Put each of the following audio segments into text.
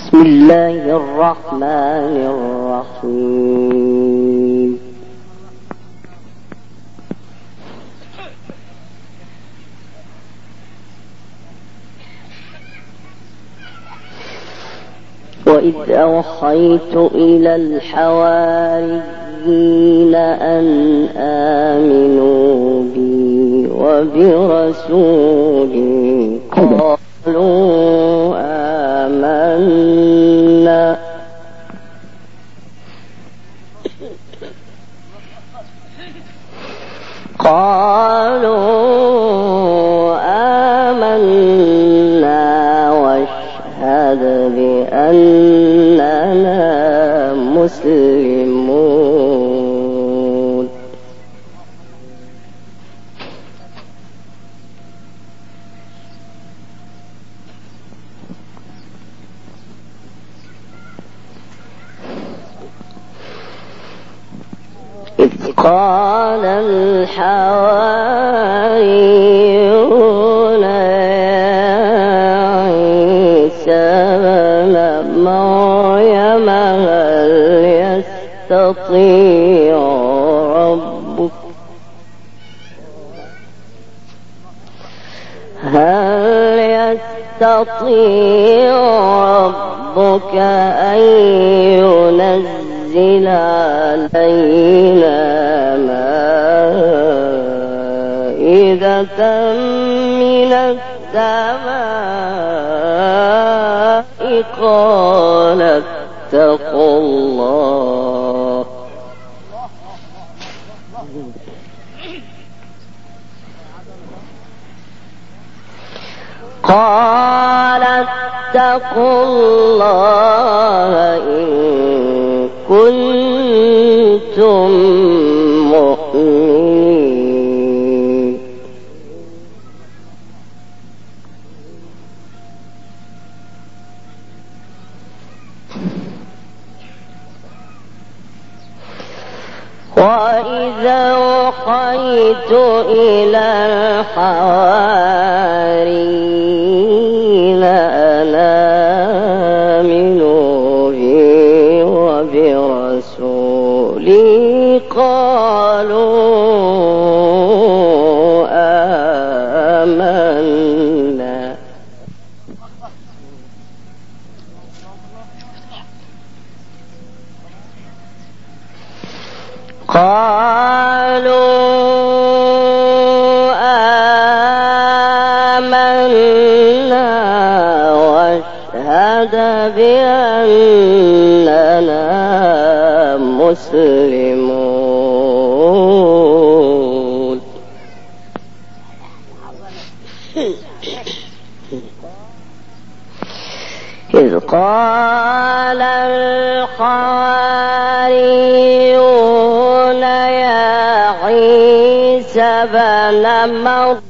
بسم الله الرحمن الرحيم. وإذ أوحيت إلى الحواريين أن آمنوا بي وبرسولي قالوا آمنا واشهد بأننا مسلمون. إذ قال الحواريون يا عيسى ابن مريم هل يستطيع ربك أن ينزل علينا مائدة من السماء قال اتقوا الله إن كنتم مؤمنين. وإذا أوحيت إلى الحواريين أن آمنوا بي وبرسولي قالوا آمنا واشهد بأننا مسلمون. إذ قال الحواريون يا عيسى ابن مريم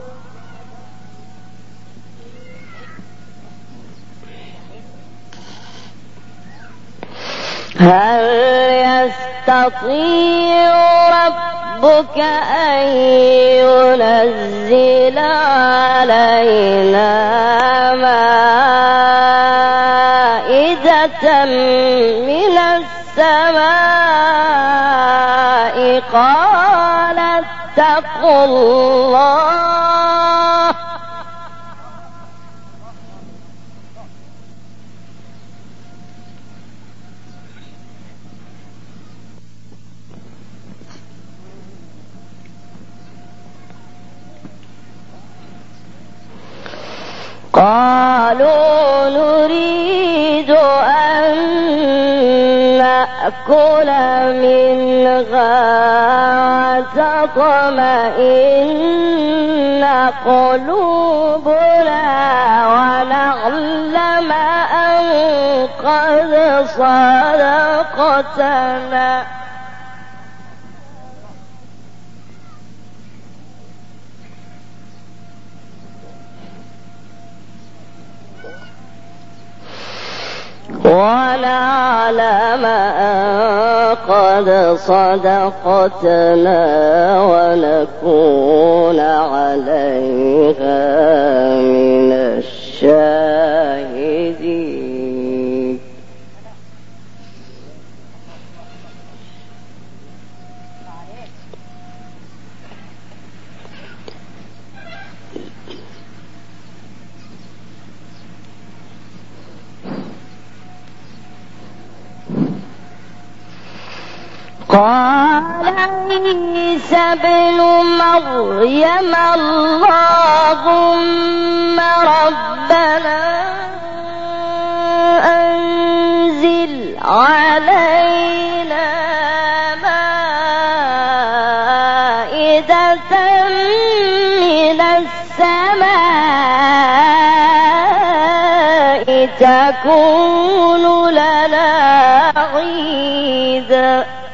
هل يستطيع ربك أن ينزل علينا مائدة من السماء قال اتقوا الله قالوا نريد أن نأكل منها وتطمئن قلوبنا ونعلم أن قد صدقتنا ونعلم أن قد صدقتنا ونكون عليها من الشاهدين. قال عيسى ابن مريم اللهم ربنا أنزل علينا مائدة من السماء تكون لنا عيدا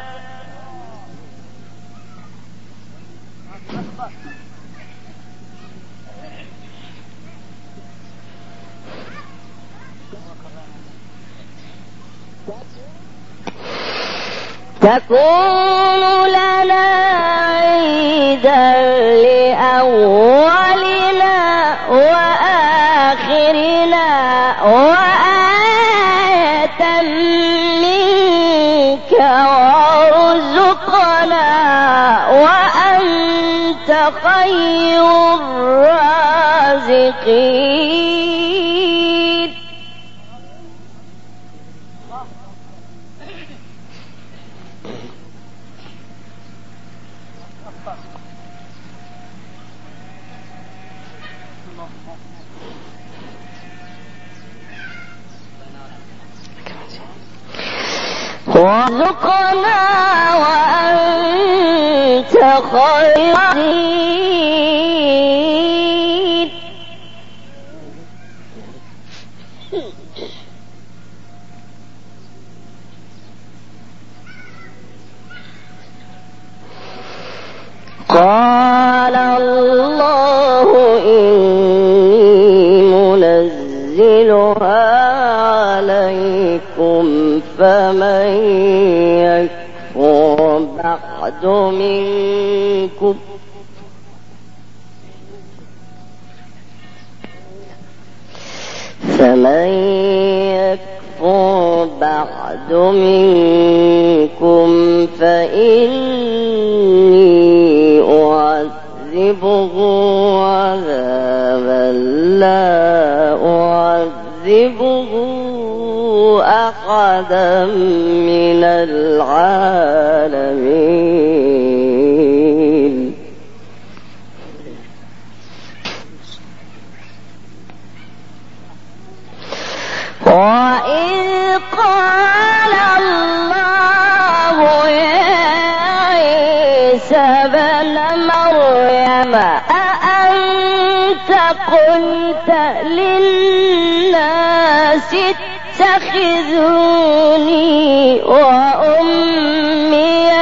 لأولنا وآخرنا وآية منك وارزقنا وأنت خير الرازقين. وارزقنا وأنت خير الرازقين. قال الله إني منزلها عليكم فمن يكفر بعد منكم فإني أعذبه عذابا لا أعذبه أحدا من العالمين. وإذ قال الله يا عيسى ابن مريم أأنت قلت للناس اتخذوني وأمي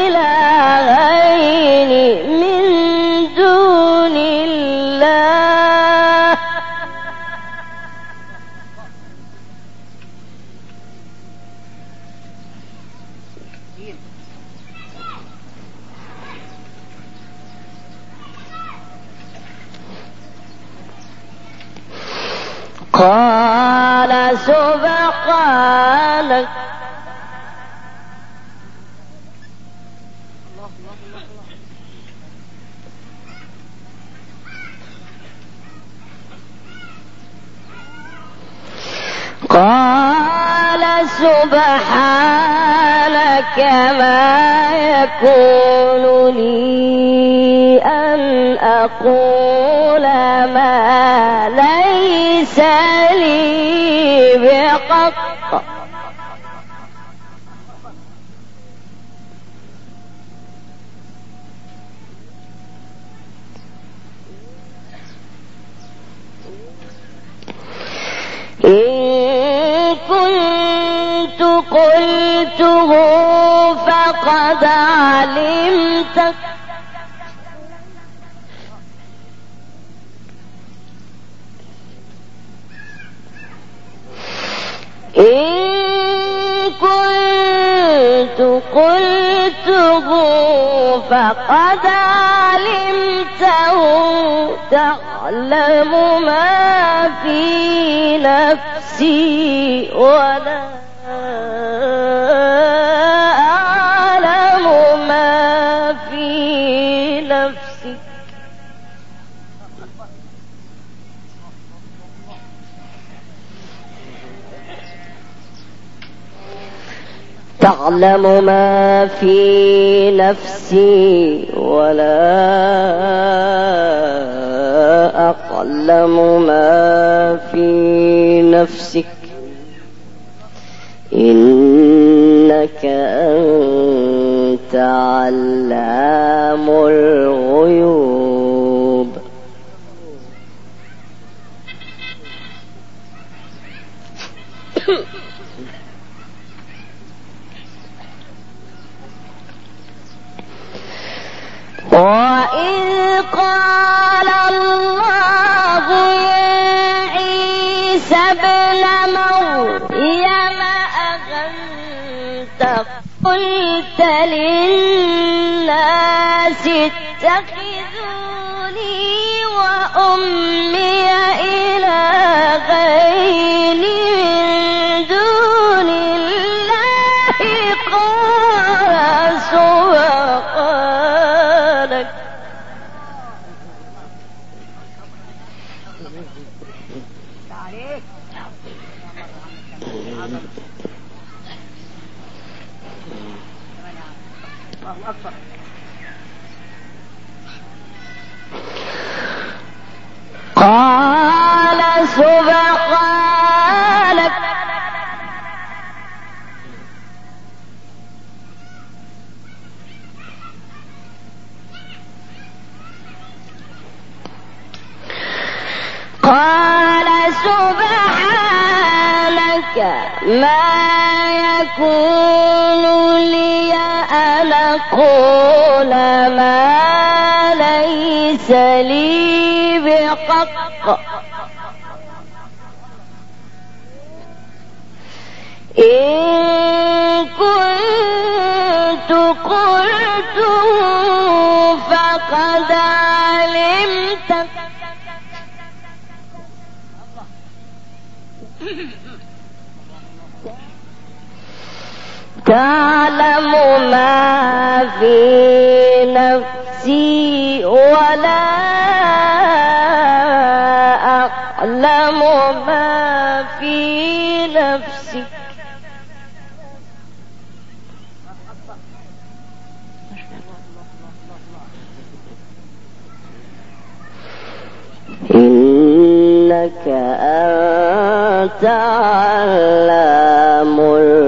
إلهين من دون الله قال سبحانك ما يكون لي أن أقول ما ليس لي بحق إن كنت قلته فقد علمته إن كنت قلته فقد علمته تعلم ما في نفسي ولا أعلم ما في نفسك تعلم ما في نفسي ولا أعلم ما في نفسك إنك أنت علام الغيوب. وإذ قال الله يا عيسى ابن مريم أأنت قلت للناس اتخذوني وأمي إلهين من دون الله قال سبحانك قال سبحانك قال سبحانك ما يكون لي أن أقول ما ليس لي بحق إن كنت قلته فقد علمته تعلم ما في نفسي ولا أعلم ما في نفسك إنك أنت علام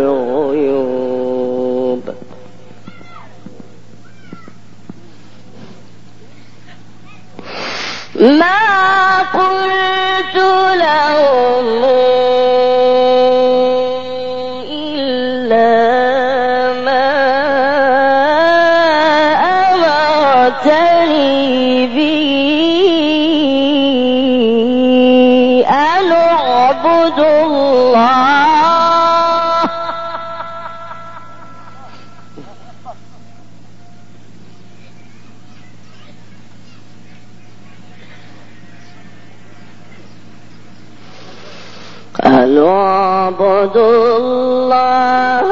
الغيوب. ما قلت لهم إلا ما أمرتني به أن أعبد الله أن أعبد الله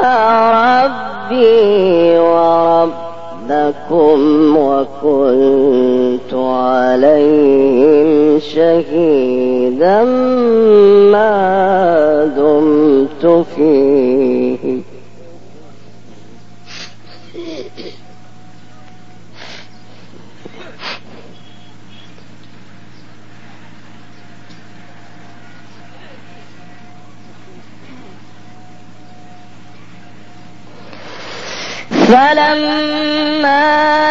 ربي وربكم وكنت عليهم شهيدا ما دمت فيه فلما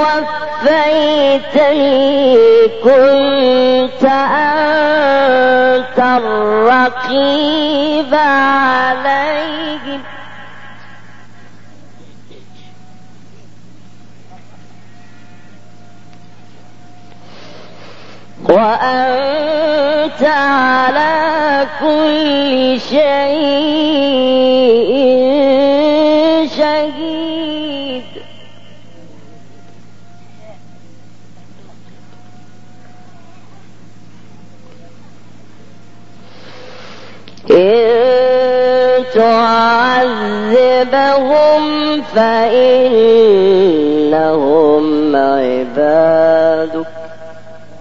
توفيتني كنت أنت الرقيب عليهم وأنت على كل شيء شهيد إن تعذبهم فإنهم عبادك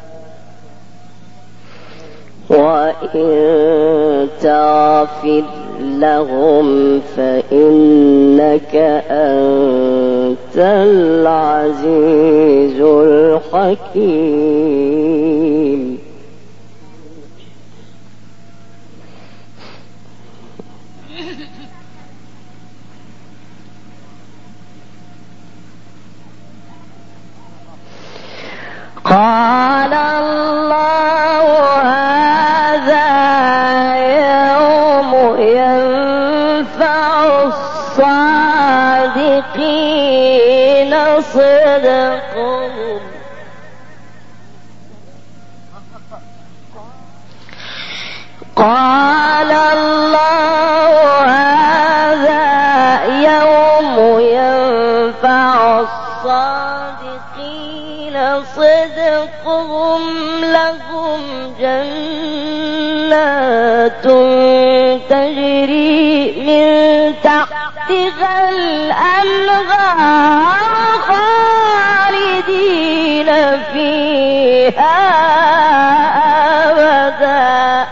وإن تغفر لهم فإنك أنت العزيز الحكيم. قال الله هذا يوم ينفع الصادقين صدقهم. قال الله هذا يوم ينفع الصادقين صدقهم لهم جنات تجري من تحتها الأنهار خالدين فيها أبدا.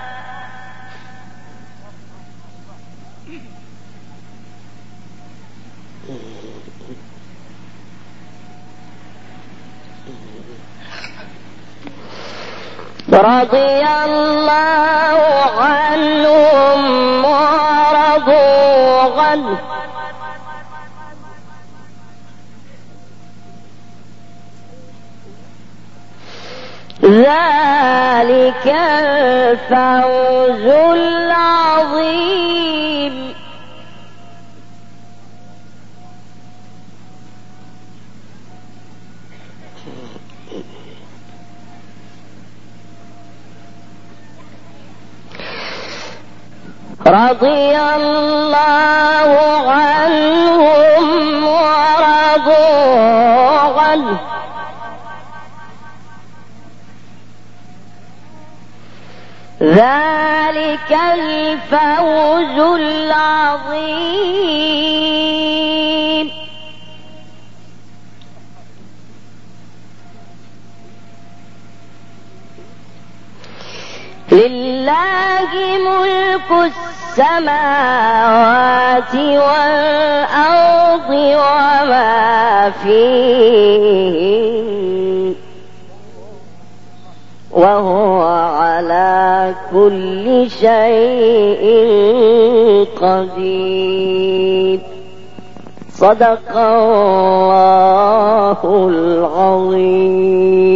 رضي الله عنهم ورضوا عنه ذلك الفوز العظيم. رضي الله عنهم ورضوا عنه ذلك الفوز العظيم. لله ملك السماوات والأرض وما فيهن وهو على كل شيء قدير. صدق الله العظيم.